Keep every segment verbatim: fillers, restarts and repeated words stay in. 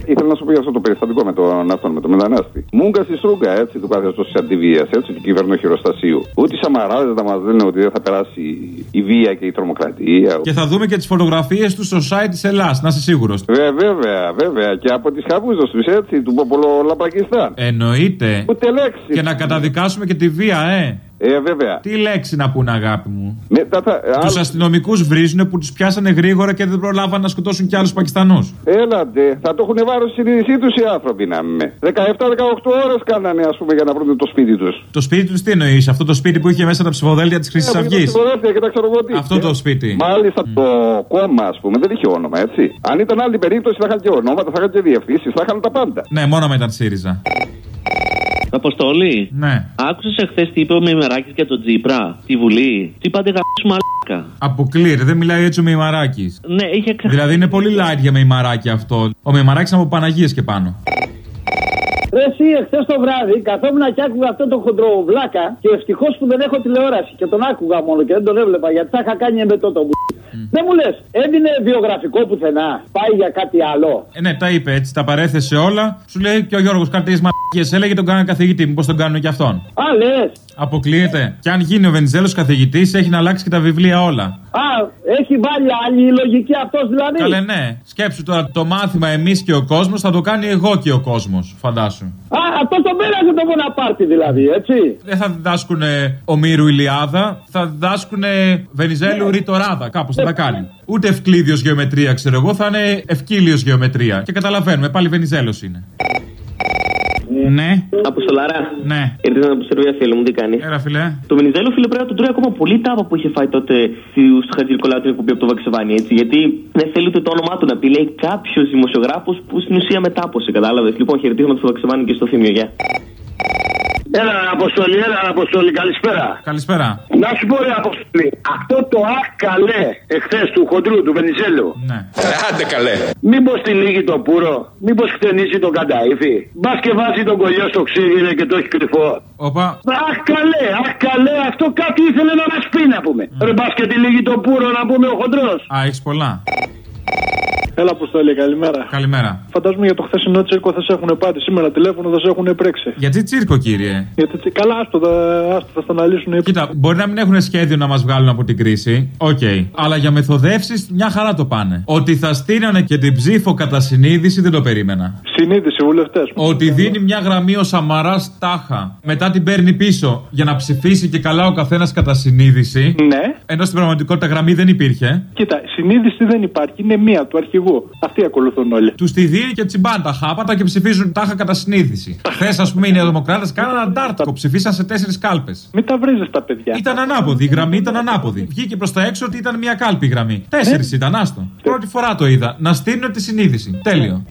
ήθελα να σου πω για αυτό το περιστατικό με τον αυτόν, με τον μετανάστη. Μούγκα στη Στρούγκα, έτσι, του καθεστώ τη αντιβία, έτσι, του κυβερνοχειροστασίου. Ούτε οι Σαμαράδε να μα λένε ότι δεν θα περάσει η βία και η τρομοκρατία. Και θα δούμε και τι φωτογραφίες του στο site τη Ελλάδα, να είσαι σίγουρος. Βέβαια, βέβαια. Και από τις χαβούζες τους, έτσι, του Ποπολολαπακιστάν. Εννοείται. Ούτε λέξη. Και να καταδικάσουμε και τη βία, ε. Ε, βέβαια. Τι λέξη να πούνε, αγάπη μου. Μετά θα... Τους άλλο... αστυνομικούς βρίζουν που τους πιάσανε γρήγορα και δεν προλάβαν να σκοτώσουν κι άλλους Πακιστανούς. Έλατε, θα το έχουν βάρος στη συνείδησή τους οι άνθρωποι να με. δεκαεπτά δεκαοκτώ ώρες κάνανε, ας πούμε, για να βρουν το σπίτι τους. Το σπίτι τους τι εννοείς, αυτό το σπίτι που είχε μέσα τα ψηφοδέλτια της Χρυσής Αυγής. Αυτό το σπίτι. Μάλιστα mm. το κόμμα, ας πούμε, δεν είχε όνομα, έτσι. Αν ήταν άλλη περίπτωση θα είχαν και ονόματα, θα είχαν και διευθύνσεις, θα είχαν τα πάντα. Ναι, μόνο με ήταν ΣΥΡΙΖΑ. Αποστολή. Ναι. Άκουσες εχθές τι είπε ο Μημεράκης για τον Τζίπρα στη Βουλή. Τι είπατε γαμίσου μαλάκα. Αποκλείεται, δεν μιλάει έτσι ο Μημεράκης. Ναι, είχε ξεχάσει. Δηλαδή είναι πολύ light για Μημεράκη αυτό. Ο Μημεράκης από Παναγίες και πάνω. Ρε εσύ, εχθές το βράδυ καθόμουν και άκουγα αυτό το χοντροβλάκα και ευτυχώς που δεν έχω τηλεόραση και τον άκουγα μόνο και δεν τον έβλεπα γιατί θα είχα κάνει εμπετό το μπου. Mm. Δεν μου λες, έδινε βιογραφικό πουθενά, πάει για κάτι άλλο. Ε, ναι, τα είπε έτσι, τα παρέθεσε όλα. Σου λέει και ο Γιώργος κάτι μαλακίες έλεγε τον κάνανε καθηγητή, μήπως τον κάνουν και αυτόν. Α, λες. Αποκλείεται. Και αν γίνει ο Βενιζέλος καθηγητής, έχει να αλλάξει και τα βιβλία όλα. Α, έχει βάλει άλλη λογική αυτός δηλαδή. Καλέ, ναι. Σκέψου τώρα το μάθημα εμείς και ο κόσμος θα το κάνει εγώ και ο κόσμος, φαντάσου. Α, αυτό το πέρασε το Βοναπάρτη δηλαδή, έτσι. Δεν θα διδάσκουν Ομήρου Ηλιάδα, θα διδάσκουν Βενιζέλου Ρητοράδα. Κάπως θα τα κάνει. Ούτε ευκλήδιος γεωμετρία, ξέρω εγώ, θα είναι ευκύλιος γεωμετρία. Και καταλαβαίνουμε, πάλι Βενιζέλος είναι. Ναι. Αποστολάρα. Ναι. Ήρθα από Σερβία, φίλε μου, τι κάνει. Έλα, φίλε. Το Βενιζέλο, φίλε, πρέπει να τον τρώει ακόμα πολύ τάπα που είχε φάει τότε στο Χατζηνικολάου την εκπομπή από το Βαξεβάνι, έτσι. Γιατί δεν θέλει ούτε το όνομά του να πει. Λέει κάποιο δημοσιογράφο που στην ουσία μετάπωσε, κατάλαβε. Λοιπόν, χαιρετίσματα στο Βαξεβάνι και στο Θήμιο, γεια. Έλα, Αποστολή, έλα, Αποστολή, καλησπέρα. Καλησπέρα. Να σου πω, ρε Αποστολή, αυτό το αχ καλέ εχθές του χοντρού, του Βενιζέλου. Ναι. Άντε καλέ. Μήπως τη λύγει το πουρο, μήπως χτενίσει τον Κανταΐφη. Μπας και βάζει τον κολλιό στο ξύδινο και το έχει κρυφό. Όπα. Αχ καλέ, αχ καλέ, αυτό κάτι ήθελε να μας πει να πούμε. Mm. Ρε μπας και τη λύγει το πουρο να πούμε ο χοντρός. Α, έχεις πολλά. Έλα, Αποστόλη, καλημέρα. Καλημέρα. Φαντάζομαι για το χθεσινό τσίρκο θα σε έχουν πάρει. Σήμερα τηλέφωνο θα σε έχουν πρέξει. Γιατί τσίρκο, κύριε? Γιατί καλά, άστο, θα, θα στα αναλύσουν. Κοίτα, μπορεί να μην έχουν σχέδιο να μας βγάλουν από την κρίση. Οκ. Okay. Αλλά για μεθοδεύσεις μια χαρά το πάνε. Ότι θα στείνανε και την ψήφο κατά συνείδηση δεν το περίμενα. Συνείδηση, βουλευτές. Ότι δίνει μια γραμμή ο Σαμαράς τάχα. Μετά την παίρνει πίσω για να ψηφίσει και καλά ο καθένας κατά συνείδηση. Ναι. Ενώ στην πραγματικότητα γραμμή δεν υπήρχε. Κοίτα, συνείδηση δεν υπάρχει. Είναι μία του αρχηγού. Αυτοί ακολουθούν όλοι. Του τη δίνει και τσιμπάν τα χάπατα και ψηφίζουν τάχα κατά συνείδηση. Χθες, α πούμε, οι Νεοδημοκράτες κάνανε αντάρτικο. Ψηφίσαν σε τέσσερις κάλπες. Μην τα βρίζεις τα παιδιά. Ήταν ανάποδη. Η γραμμή ήταν ανάποδη. Βγήκε προς τα έξω ότι ήταν μια κάλπη η γραμμή. Τέσσερις ήταν, άστο. Πρώτη φορά το είδα. Να στείλουν τη συνείδηση. Τέλειο.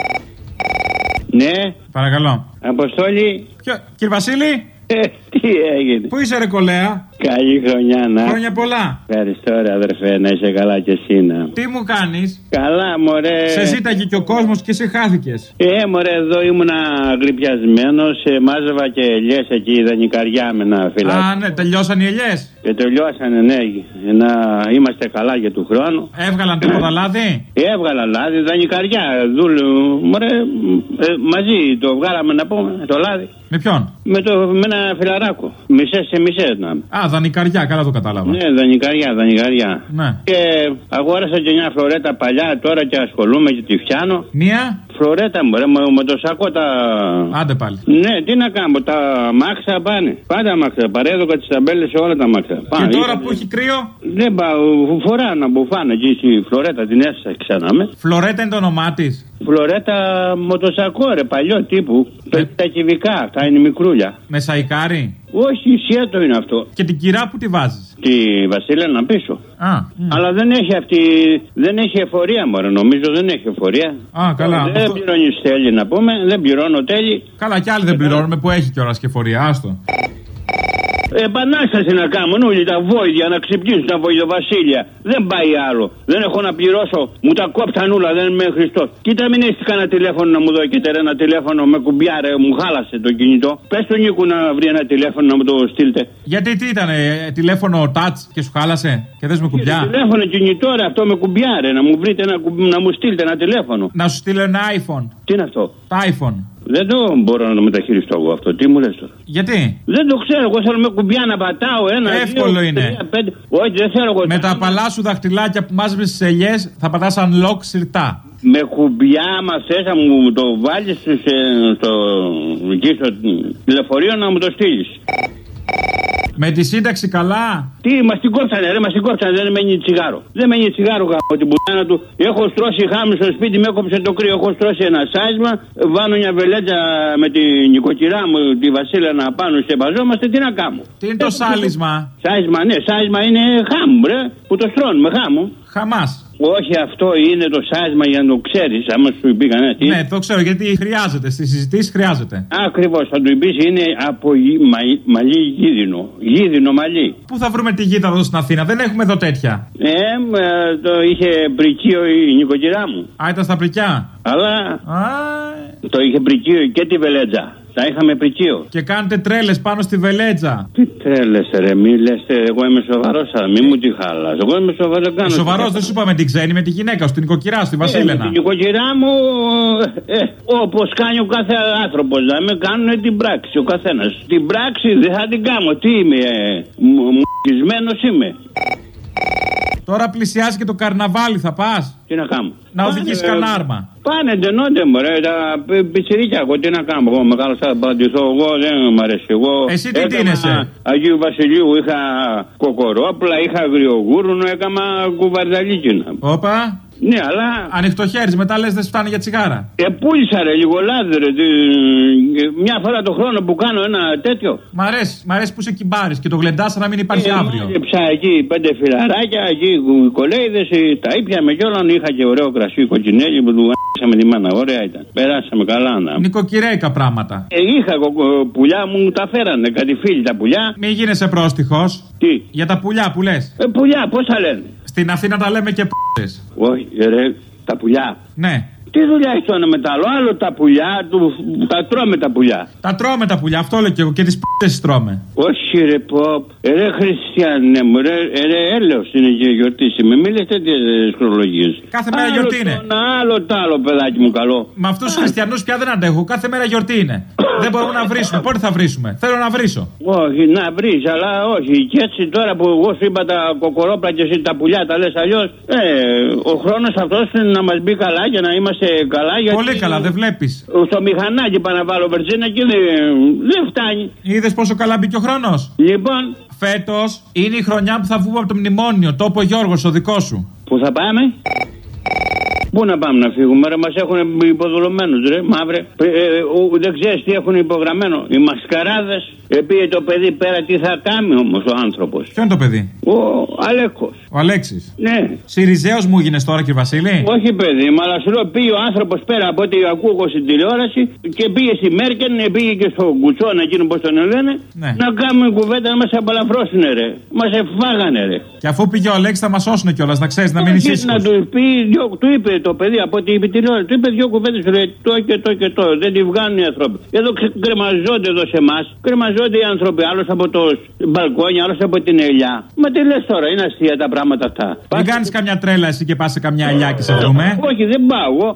Ναι. Παρακαλώ. Αποστόλη. Ποιο... Κύριε Βασίλη. Ε, τι έγινε. Πού είσαι, ρε κολέα? Καλή χρονιά, να. Χρόνια πολλά. Ευχαριστώ, ρε αδερφέ, να είσαι καλά κι εσύ να. Τι μου κάνεις? Καλά, μωρέ. Σε ζήταγε και ο κόσμος και σε χάθηκες. Ε, μωρέ, εδώ ήμουνα γρυπιασμένος. Ε, μάζευα και ελιές εκεί, η δανεικαριά με ένα φυλάκι. Α, ναι, τελειώσαν οι ελιές. Και τελειώσανε, ναι. Να είμαστε καλά για του χρόνου. Έβγαλαν τίποτα λάδι? Ε, έβγαλα λάδι, δανεικαριά. Δούλου, μωρέ, ε, μαζί το βγάλαμε να πούμε, το λάδι. Με ποιον? Με, το, με ένα φιλαράκο. Μισές σε μισές να. Α, δανεικαριά, καλά το κατάλαβα. Ναι, δανεικαριά, δανεικαριά. Ναι. Και αγόρασα και μια φλωρέτα παλιά τώρα και ασχολούμαι και τη φτιάνω. Μία? Φλωρέτα μου, ρε, με το σακό τα. Άντε πάλι. Ναι, τι να κάνω, τα μάξα πάνε. Πάντα μάξα. Παρέδωκα τις ταμπέλες σε όλα τα μάξα. Και πάνε. τώρα Είχα... που έχει κρύο? Δεν πάω, φορά να μπουφάνε εκεί στη φλωρέτα, την έσσα ξανά με. Φλωρέτα είναι το όνομά της? Φλωρέτα μοτοσακό, ρε, παλιό τύπου. Ε... Τα κυβικά, θα είναι μικρούλια. Με σαϊκάρι? Όχι, ισιέτο είναι αυτό. Και την κυρά που τη βάζεις? Τη Βασίλενα πίσω. Α, mm. Αλλά δεν έχει αυτή. Δεν έχει εφορία, μωρέ. Νομίζω δεν έχει εφορία. Α, καλά. Δεν αυτό... πληρώνει τέλη να πούμε. Δεν πληρώνω τέλη. Καλά, κι άλλοι δεν πληρώνουμε που έχει κιόλας και εφορία. Άστο. Επανάσταση να κάνουν όλοι τα βόηδια να ξυπνήσουν τα βοηδοβασίλεια. Δεν πάει άλλο. Δεν έχω να πληρώσω. Μου τα κόψαν όλα. Δεν είμαι Χριστός. Κοίτα, μην έχεις κανένα τηλέφωνο να μου δώσετε ένα τηλέφωνο με κουμπιάρε. Μου χάλασε το κινητό. Πες στον Νίκο να βρει ένα τηλέφωνο να μου το στείλετε. Γιατί τι ήταν, τηλέφωνο touch και σου χάλασε και δες με κουμπιά. Τηλέφωνο κινητό, ρε, αυτό με κουμπιάρε. Να μου βρείτε ένα, να μου στείλετε ένα τηλέφωνο. Να σου στείλω ένα iPhone. Τι είναι αυτό? Τα iPhone. Δεν το μπορώ να το μεταχειριστώ εγώ αυτό. Τι μου λες τώρα? Γιατί? Δεν το ξέρω. Εγώ θέλω με κουμπιά να πατάω ένα. Εύκολο δύο, είναι. Τρία, πέντε. Όχι, δεν θέλω εγώ. Με τα απαλά σου δαχτυλάκια που μάζεψες στις ελιές θα πατάς unlock σιρτά. Με κουμπιά, άμα θες να μου το βάλεις στο, στο, στο τηλεφορείο να μου το στείλεις. Με τη σύνταξη καλά. Τι, μας την κόψανε, ρε, μας την κόψανε, δεν μένει τσιγάρο. Δεν μένει τσιγάρο γάμο την πουτάνα του. Έχω στρώσει χάμι στο σπίτι, με έκοψε το κρύο. Έχω στρώσει ένα σάισμα. Βάνω μια βελέτσα με την νοικοκυρά μου, τη Βασίλα να πάνω σε μπαζόμαστε. Τι να κάνω? Τι είναι το σάλισμα? Σάισμα, ναι, σάισμα είναι χάμου, ρε, που το στρώνουμε, χάμου. Χαμάς. Όχι, αυτό είναι το σάισμα για να το ξέρεις. Άμα σου πει κανένα. Ναι, το ξέρω γιατί χρειάζεται. Στις συζητήσεις χρειάζεται. Ακριβώς, θα του πεις είναι από γη, μα, μαλλί γίδινο. Γίδινο μαλλί. Πού θα βρούμε τη γίδα εδώ στην Αθήνα? Δεν έχουμε εδώ τέτοια. Ε, το είχε πρικείο η νοικοκυρά μου. Α, ήταν στα πρικιά. Αλλά Α. το είχε πρικείο και τη βελέτζα. Τα είχαμε πρικείο. Και κάνετε τρέλες πάνω στη βελέτζα. Τι τρέλες, ρε, μη λες, εγώ είμαι σοβαρός, μη μου τη χάλας. Εγώ είμαι σοβαρός, κάνω. Σοβαρός, δεν σου είπα με την ξένη, με τη γυναίκα σου, την νοικοκυρά σου, τη Βασίλενα. Ε, με την νοικοκυρά μου, ε, όπως κάνει ο κάθε άνθρωπος, να με κάνουν την πράξη, ο καθένας. Την πράξη δεν θα την κάνω, τι είμαι, ε, μ***ισμένος είμαι. Τώρα πλησιάζει και το καρναβάλι, θα πας? Τι να κάνω? Να οδηγήσεις κανένα άρμα. Πάνε, εντενώνται μωρέ, τα πιτσιρίκια, εγώ τι να κάνω? Εγώ μεγάλωσα να πατηθώ, εγώ δεν μ' αρέσει. Εγώ εσύ τι τίνεσαι? Αγίου Βασιλείου είχα κοκορόπλα, είχα αγριογούρουνο, έκανα κουβαρδαλίκινα. Όπα. Ναι, αλλά. Ανοιχτό χέρι, μετά λες δεν φτάνει για τσιγάρα. Ε, πούλησα ρε, λίγο λάδι, ρε. Μια φορά το χρόνο που κάνω ένα τέτοιο. Μ' αρέσει, μ' αρέσει που είσαι κυμπάρης και το γλεντάς να μην υπάρχει ε, αύριο. Έπιασα εκεί πέντε φιλαράκια, εκεί κολέιδες, τα ήπια με κιόλαν. Είχα και ωραίο κρασί, κοκκινέλι που του άρχισαμε τη μάνα. Ωραία ήταν. Περάσαμε καλά να. Νοικοκυρέικα πράγματα. Ε, είχα πουλιά μου, τα φέρανε. Κάτι φίλοι τα πουλιά. Μην γίνεσαι πρόστιχος. Τι? Για τα πουλιά που λες. Ε, πουλιά, πώς τα λένε? Στην Αθήνα τα λέμε και π***ες. Όχι, ρε, τα πουλιά. Ναι. Τι δουλειά έχει το ένα με το άλλο? Άλλο τα πουλιά, του, τα τρώμε τα πουλιά. Τα τρώμε τα πουλιά, αυτό λέω και εγώ. Και τις π***ες τρώμε. Όχι, ρε, πω. Ρε, χριστιανέ μου, ρε, ρε, έλεος είναι και γιορτή σήμερα. Μην λες τέτοιες χρονολογίες. Κάθε μέρα άλλο γιορτή είναι. Ένα άλλο τ' άλλο, παιδάκι μου, καλό. Με αυτούς τους χριστιανούς πια δεν αντέχω. Κάθε μέρα γιορτή είναι. Δεν μπορούμε να βρίσουμε. Πότε θα βρίσουμε? Θέλω να βρίσω. Όχι, να βρεις, αλλά όχι. Και έτσι τώρα που εγώ σου είπα τα κοκορόπλα και εσύ τα πουλιά τα λες αλλιώς. Ε, ο χρόνος αυτός είναι να μας μπει καλά και να είμαστε καλά. Γιατί πολύ καλά, δεν βλέπεις. Στο μηχανάκι πάω να βάλω βενζίνα και δεν, δεν φτάνει. Είδες πόσο καλά μπήκε ο χρόνος? Λοιπόν. Φέτος είναι η χρονιά που θα βγούμε από το μνημόνιο. Το είπε ο Γιώργος, ο δικό σου. Πού θα πάμε? Πού να πάμε να φύγουμε, ρε, μας έχουν υποδουλωμένους, ρε, μαύρε. Ε, ε, δεν ξέρεις τι έχουν υπογραμμένο. Οι μασκαράδες. Επήγε το παιδί πέρα, τι θα κάνει όμως ο άνθρωπος? Ποιο είναι το παιδί? Ο Αλέκος. Ο Αλέξης. Ναι. Συριζέος μου γίνες τώρα, κύριε Βασίλη? Όχι, παιδί, μα αλλά σου λέω πήγε ο άνθρωπος πέρα από ό,τι ακούω στην τηλεόραση και πήγε στη Μέρκεν, πήγε και στο Κουτσόνα, εκείνο πώς τον λένε, ναι. Να κάνουμε κουβέντα να μας απαλαφρώσουν, ρε. Μας εφάγανε, ρε. Και αφού πήγε ο Αλέξης θα μας σώσουν κιόλας, να ξέρεις, να μην είσαι. Να του πει, δυο, του είπε το παιδί από ό,τι είπε τηλεόραση, του είπε δύο κουβέντες, λέει το και το και το. Δεν τη βγάνουν οι άνθρωποι. Εδώ κρεμαζόνται εδώ σε εμάς. Οι άνθρωποι, άλλος από το μπαλκόνι, άλλος από την ελιά. Μα τι λες τώρα, είναι αστεία τα πράγματα αυτά. Μην κάνεις καμιά τρέλα εσύ και πας σε καμιά ελιά και σε βρούμε. Όχι, δεν πάω.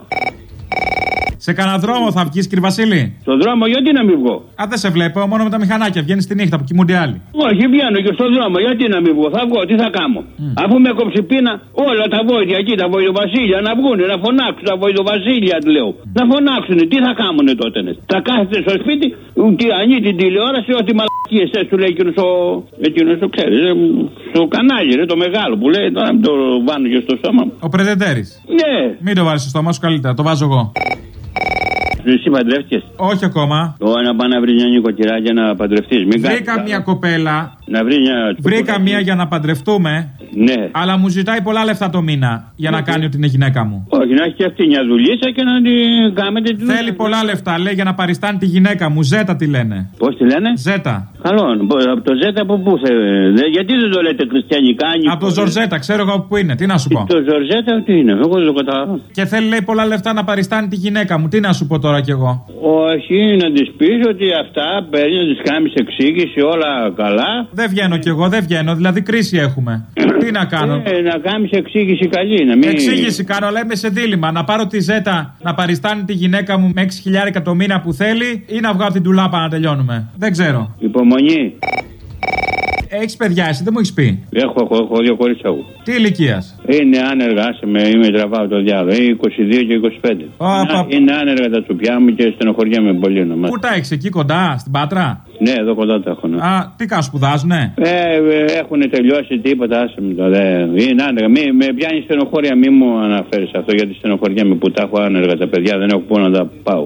Σε κανένα δρόμο θα βγεις, κύριε Βασίλη? Στον δρόμο, γιατί να μην βγω? Α, δεν σε βλέπω, μόνο με τα μηχανάκια. Βγαίνεις τη νύχτα που κοιμούνται άλλοι. Όχι, βγαίνω και στον δρόμο, γιατί να μην βγω? Θα βγω, τι θα κάνω? Mm. Αφού με κόψει πείνα, όλα τα βόηδια εκεί, τα βοηδοβασίλια να βγούνε, να φωνάξουν τα βοηδοβασίλια, του λέω. Mm. Να φωνάξουν, τι θα κάνουνε τότε? Θα κάθεται στο σπίτι, και ανοίγει την τηλεόραση, ό,τι μαλακίες θες, του λέει εκείνος ο. Εκείνος το ξέρει, στο κανάλι, ρε, το μεγάλο που λέει, τώρα μην το βάνω και στο στόμα μου. Ο Πρεδεντέρης. Ναι. Μην το βάλεις στο στόμα σου καλύτερα, το βάζω εγώ. Εσύ παντρεύτηκες? Όχι ακόμα. Ωραία, να πάω να βρει μια νοικοκυρά για να παντρευτείς. Βρήκα μια κοπέλα. Να βρει μια. Βρήκα μια για να παντρευτούμε. Ναι. Αλλά μου ζητάει πολλά λεφτά το μήνα για ναι. να κάνει ότι είναι γυναίκα μου. Όχι, να έχει και αυτή μια δουλίτσα και να την κάνετε την. Θέλει πολλά λεφτά, λέει, για να παριστάνει τη γυναίκα μου. Ζέτα τη λένε. Πώς τη λένε? Ζέτα. Καλό, από το Ζέτα από πού θέλει. Γιατί δεν το λέτε χριστιανικά? Από το Ζορζέτα, ξέρω εγώ που είναι. Τι να σου πω. Το Ζορζέτα τι είναι, εγώ δεν το καταλαβαίνω. Και θέλει, λέει, πολλά λεφτά να παριστάνει τη γυναίκα μου. Τι να σου πω τώρα κι εγώ. Όχι, να τη πει ότι αυτά παίρνει, να τη κάνει εξήγηση, όλα καλά. Δεν βγαίνω κι εγώ, δεν βγαίνω. Δηλαδή κρίση έχουμε. Τι να κάνω. Ε, να κάνει εξήγηση καλή. Να μην... Εξήγηση κάνω, αλλά είμαι σε δίλημμα. Να πάρω τη Ζέτα να παριστάνει τη γυναίκα μου με έξι χιλιάρικα το μήνα που θέλει ή να βγάλω την τουλάπα να τελειώνουμε. Δεν ξέρω. Υπομονή. Έχεις παιδιά, εσύ δεν μου έχεις πει. Έχω, έχω, έχω δύο κορίτσια εγώ. Τι ηλικίας? Είναι άνεργα, άσε με, είμαι τραβάω το διάλογο. είκοσι δύο και είκοσι πέντε. Oh, πα... Είναι άνεργα τα τσουπιά μου και στενοχωριέμαι πολύ νομάς. Πού τα έχεις, εκεί κοντά, στην Πάτρα? Ναι, εδώ κοντά τα έχω. Ναι. Α, τι κάνουν, σπουδάζουνε? Ε, ε, έχουν τελειώσει τίποτα, άσε με το. Ε, είναι άνεργα. Μη, με πιάνει στενοχώρια, μη μου αναφέρεις αυτό γιατί στενοχωριέμαι που τα έχω άνεργα τα παιδιά, δεν έχω πού να τα πάω.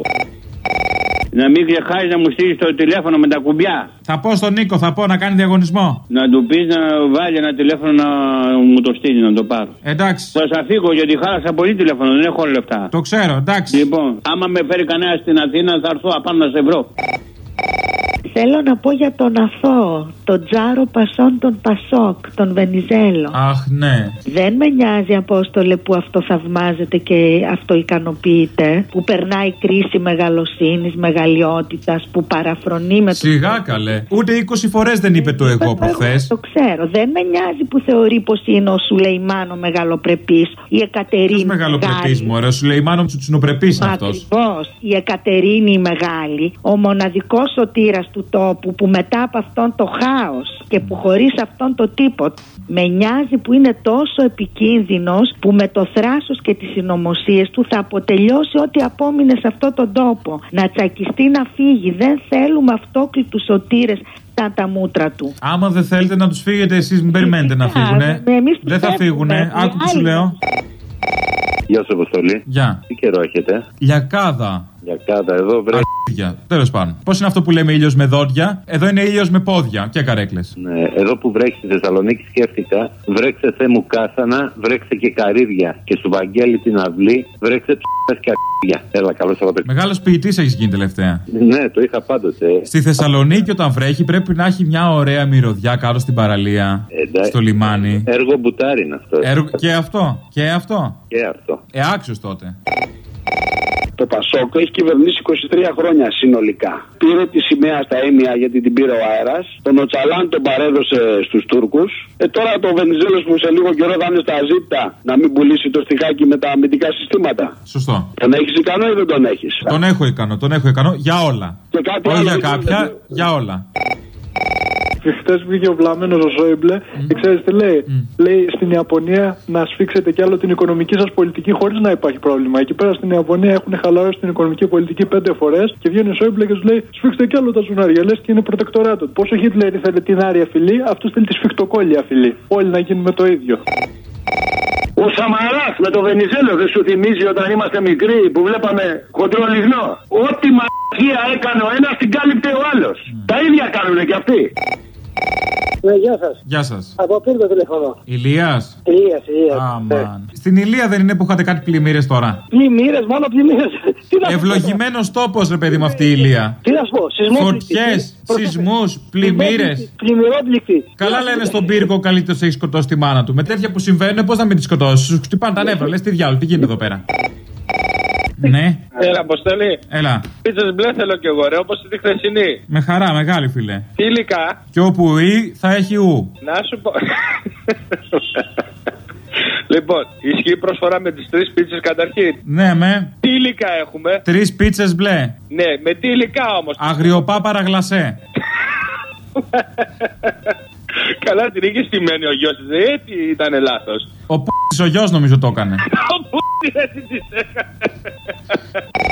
Να μην ξεχάσει να μου στείλει το τηλέφωνο με τα κουμπιά. Θα πω στον Νίκο, θα πω να κάνει διαγωνισμό. Να του πει να βάλει ένα τηλέφωνο να μου το στείλει, να το πάρω. Εντάξει. Θα σα φύγω γιατί χάλασα πολύ τηλέφωνο, δεν έχω λεφτά. Το ξέρω, εντάξει. Λοιπόν, άμα με φέρει κανένα στην Αθήνα, θα έρθω απάνω να σε βρω. Θέλω να πω για τον Αθώο, τον Τζάρο Πασόν, τον Πασόκ, τον Βενιζέλο. Αχ, ναι. Δεν με νοιάζει, Απόστολε, που αυτό θαυμάζεται και αυτό ικανοποιείται, που περνάει κρίση μεγαλοσύνης, μεγαλειότητας, που παραφρονεί με το. Σιγά καλέ. Ούτε είκοσι φορές δεν είπε το εγώ προχθές. Το ξέρω. Δεν με νοιάζει που θεωρεί πως είναι ο Σουλεϊμάνο μεγαλοπρεπής, η Εκατερίνη. Ποιος μεγαλοπρεπής, μωρέ, ο Σουλεϊμάνο τσουτσινοπρεπής είναι αυτός. Ακριβώς. Η Εκατερίνη η μεγάλη, ο μοναδικός σωτήρας του τόπου, που μετά από αυτόν το χάος και που χωρίς αυτόν το τίποτα. Με νοιάζει που είναι τόσο επικίνδυνος που με το θράσος και τις συνωμοσίες του θα αποτελειώσει ό,τι απόμεινε σε αυτόν τον τόπο. Να τσακιστεί, να φύγει. Δεν θέλουμε αυτόκλητους σωτήρες τα, τα μούτρα του. Άμα δεν θέλετε να τους φύγετε εσείς, μην περιμένετε να φύγουνε. Δεν θα φύγουνε. Άκου τι σου λέω. Γεια σου, Αποστολή. Γεια. Τι καιρό έχετε? Λιακάδα. Λιακάδα, εδώ βρέχει. Τέλος πάντων. Πώς είναι αυτό που λέμε ήλιος με δόντια? Εδώ είναι ήλιος με πόδια και καρέκλες. Ναι, εδώ που βρέχει στη Θεσσαλονίκη σκέφτηκα. Βρέξε Θεέ μου κάσανα, βρέξε και καρύδια. Και σου Βαγγέλη την αυλή, βρέξε ψ***ες και αρ***ια. Έλα, καλό Σαββατοκύριακο. Μεγάλος ποιητής έχεις γίνει τελευταία. Ναι, το είχα πάντοτε. Στη Θεσσαλονίκη όταν βρέχει πρέπει να έχει μια ωραία μυρωδιά κάτω στην παραλία. Εντάξει. Στο λιμάνι. Έργο μπουτάρι είναι αυτό. Έργο... Και αυτό. Και αυτό. Και αυτό. Ε, άξιος τότε. Το Πασόκ έχει κυβερνήσει είκοσι τρία χρόνια συνολικά. Πήρε τη σημαία στα Έμια γιατί την πήρε ο αέρας. Τον Οτσαλάν τον παρέδωσε στους Τούρκους. Ε, τώρα το Βενιζέλος που σε λίγο καιρό θα είναι στα ζήτα να μην πουλήσει το στιχάκι με τα αμυντικά συστήματα. Σωστό. Τον έχεις ικανό ή δεν τον έχεις? Τον έχω ικανό, τον έχω ικανό για όλα. Όχι για κάποια, για όλα. Χθες βγήκε ο βλαμμένος ο Σόιμπλε mm. και ξέρεις τι λέει. Mm. Λέει στην Ιαπωνία να σφίξετε κι άλλο την οικονομική σας πολιτική χωρίς να υπάρχει πρόβλημα. Εκεί πέρα στην Ιαπωνία έχουν χαλαρώσει την οικονομική πολιτική πέντε φορές και βγαίνει ο Σόιμπλε και του λέει σφίξτε κι άλλο τα ζουνάρια. Λες και είναι προτεκτοράτο. Πόσο ο Χίτλερ ήθελε την άρια φυλή, αυτός θέλει τη σφιχτοκόλλια φυλή. Όλοι να γίνουμε το ίδιο. Ο Σαμαράς με το Βενιζέλο δεν σου θυμίζει όταν είμαστε μικροί που βλέπαμε χοντρό λιγνό? Ό,τι μαγεία έκανε ο ένας την κάλυπτε ο άλλος. Mm. Τα ίδια κάνουνε κι αυτοί. Ναι, γεια σας. Γεια σας. Από πού το τηλεφωνώ? Ηλίας. Ηλίας, Ηλίας. Αμάν. Ναι. Στην Ηλία δεν είναι που είχατε κάτι πλημμύρες τώρα? Πλημμύρες, μόνο πλημμύρες. Ευλογημένος τόπος, ρε παιδί μου, αυτή η Ηλία. Τι να σου πω, σεισμούς. Φωτιές, σεισμούς, πλημμύρες. Πλημμυρόπληκτη. Καλά λένε στον πύργο ο καλύτερος έχει σκοτώσει τη μάνα του. Με τέτοια που συμβαίνουν, πώς να μην τη σκοτώσει? Σου χτυπάνε τα νεύρα, λες τι διάλογο, τι γίνεται εδώ πέρα. Ναι. Έλα, Αποστολή. Έλα. Πίτσες μπλε θέλω κι εγώ, ρε, όπως τη χθεσινή. Με χαρά, μεγάλη φίλε. Τι υλικά? Και όπου ή θα έχει ου. Να σου πω. Λοιπόν, ισχύει προσφορά με τις τρεις πίτσες καταρχήν. Ναι, με. Τι υλικά έχουμε? Τρεις πίτσες μπλε. Ναι, με τι υλικά όμως? Αγριοπάπαρα γλασέ. Καλά την είχε στημένη ο γιος της, ε, τι ήτανε λάθος? Ο π***ς ο γιος νομίζω το έκανε. Ο π***ς έτσι της έκανε.